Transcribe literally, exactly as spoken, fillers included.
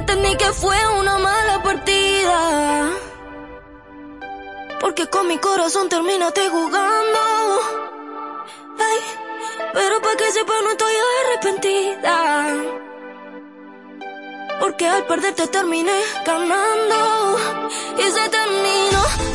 entendí que fue una mala partida, porque con mi corazón terminaste jugando. Ay, pero pa' que sepa no estoy arrepentida, porque al perderte terminé ganando y se terminó.